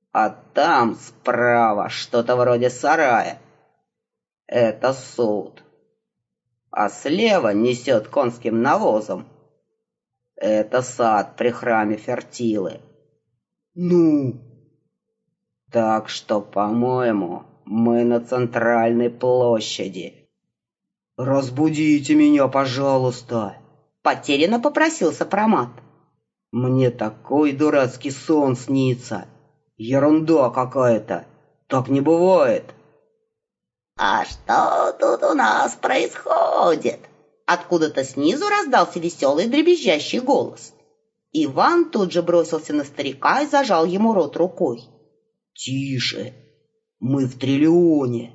А там справа что-то вроде сарая. Это суд. А слева несет конским навозом. Это сад при храме Фертилы. Ну? Так что, по-моему, мы на центральной площади. Разбудите меня, пожалуйста. Потерянно попросил сопромат. Мне такой дурацкий сон снится. Ерунда какая-то. Так не бывает. А что тут у нас происходит? Откуда-то снизу раздался веселый дребезжащий голос. Иван тут же бросился на старика и зажал ему рот рукой. Тише, мы в Триллионе.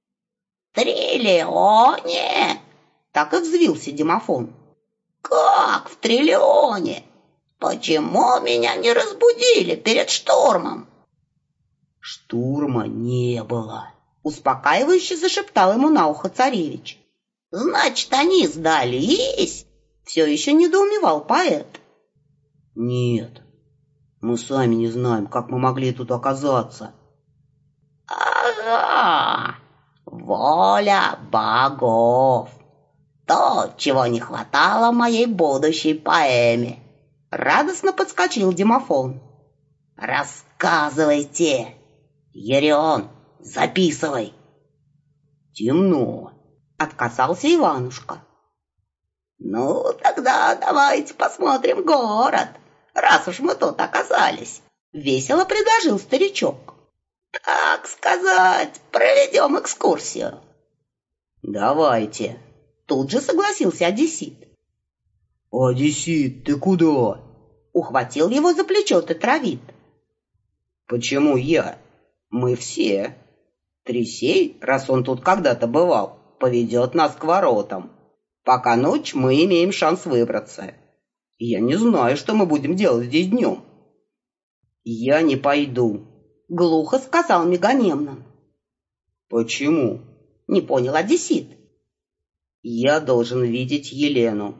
Триллионе? Так и взвился Демофон. Как в Триллионе? Почему меня не разбудили перед штурмом? Штурма не было. Успокаивающе зашептал ему на ухо царевич. Значит, они сдались? Все еще недоумевал поэт. Нет, мы сами не знаем, как мы могли тут оказаться. Ага, воля богов. То, чего не хватало моей будущей поэме. Радостно подскочил Демофон. Рассказывайте. Ереон, записывай. Темно. Отказался Иванушка. Ну, тогда давайте посмотрим город, раз уж мы тут оказались. Весело предложил старичок. Так сказать, проведем экскурсию. Давайте. Тут же согласился одессит. Одессит, ты куда? Ухватил его за плечо Тетравит. Почему я? Мы все. Трисей, раз он тут когда-то бывал, поведет нас к воротам. Пока ночь, мы имеем шанс выбраться. Я не знаю, что мы будем делать здесь днем. Я не пойду, глухо сказал Меганемнон. Почему? Не понял одессит. Я должен видеть Елену.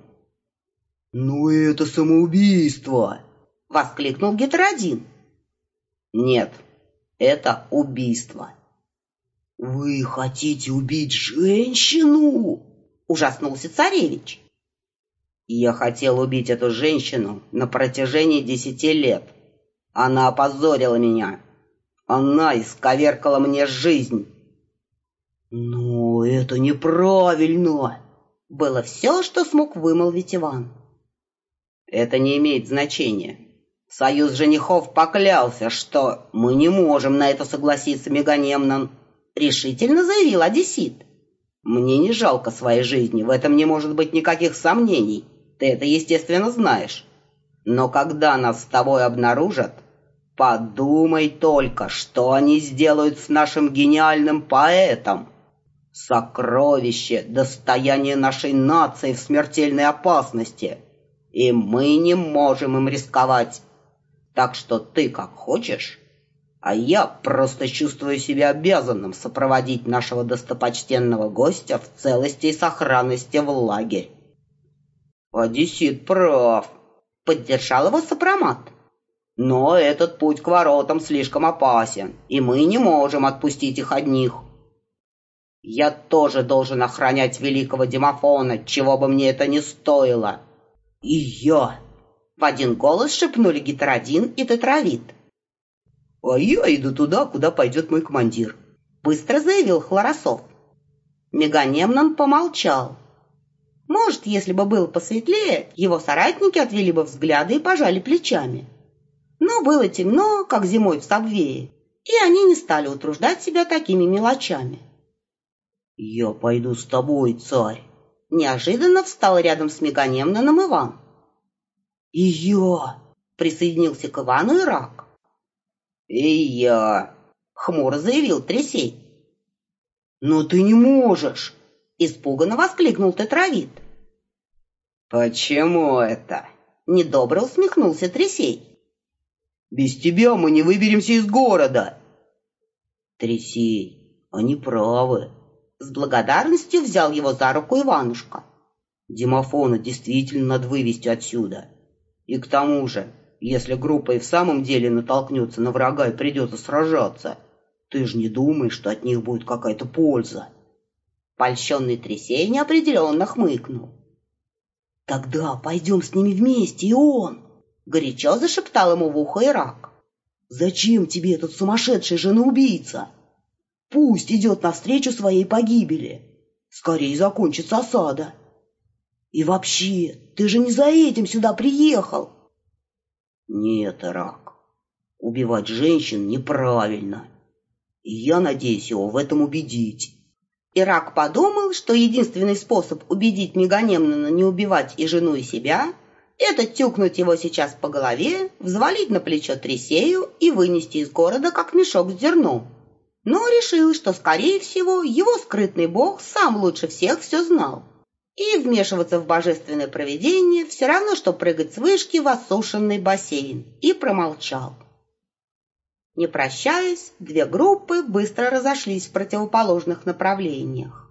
Ну это самоубийство! Воскликнул Гетеродин. Нет, это убийство. Вы хотите убить женщину? Ужаснулся царевич. Я хотел убить эту женщину на протяжении 10 лет. Она опозорила меня. Она исковеркала мне жизнь. Но это неправильно. Было все, что смог вымолвить Иван. Это не имеет значения. Союз женихов поклялся, что мы не можем на это согласиться, Меганемнон. Решительно заявил одессит. Мне не жалко своей жизни, в этом не может быть никаких сомнений. Ты это, естественно, знаешь. Но когда нас с тобой обнаружат, подумай только, что они сделают с нашим гениальным поэтом. Сокровище, достояние нашей нации в смертельной опасности. И мы не можем им рисковать. Так что ты как хочешь, а я просто чувствую себя обязанным сопроводить нашего достопочтенного гостя в целости и сохранности в лагерь. Одессит прав, поддержал его сопромат. Но этот путь к воротам слишком опасен, и мы не можем отпустить их одних. Я тоже должен охранять великого Демофона, чего бы мне это ни стоило. И я. В один голос шепнули Гетеродин и Тетравит. А я иду туда, куда пойдет мой командир, быстро заявил Хлоросов. Меганемнон помолчал. Может, если бы было посветлее, его соратники отвели бы взгляды и пожали плечами. Но было темно, как зимой в Сабвее, и они не стали утруждать себя такими мелочами. Я пойду с тобой, царь. Неожиданно встал рядом с Меганемноном Иван. И я, присоединился к Ивану Ирак. И я, хмуро заявил Трисей. Но ты не можешь, испуганно воскликнул Тетравит. Почему это? Недобро усмехнулся Трисей. Без тебя мы не выберемся из города. Трисей, они правы. С благодарностью взял его за руку Иванушка. Демофона действительно надо вывести отсюда. И к тому же, Если группа и в самом деле натолкнется на врага и придется сражаться, ты же не думаешь, что от них будет какая-то польза?» Польщенный Трисей неопределенно хмыкнул. «Тогда пойдем с ними вместе, Ион!» — горячо зашептал ему в ухо Ирак. «Зачем тебе этот сумасшедший женоубийца? Пусть идет навстречу своей погибели. Скорее закончится осада. И вообще, ты же не за этим сюда приехал!» «Нет, Ирак, убивать женщин неправильно. И я надеюсь его в этом убедить». Ирак подумал, что единственный способ убедить Меганемнона не убивать и жену, и себя — это тюкнуть его сейчас по голове, взвалить на плечо Трисею и вынести из города, как мешок с зерном. Но решил, что, скорее всего, его скрытный бог сам лучше всех все знал. И вмешиваться в божественное провидение все равно, что прыгать с вышки в осушенный бассейн, и промолчал. Не прощаясь, две группы быстро разошлись в противоположных направлениях.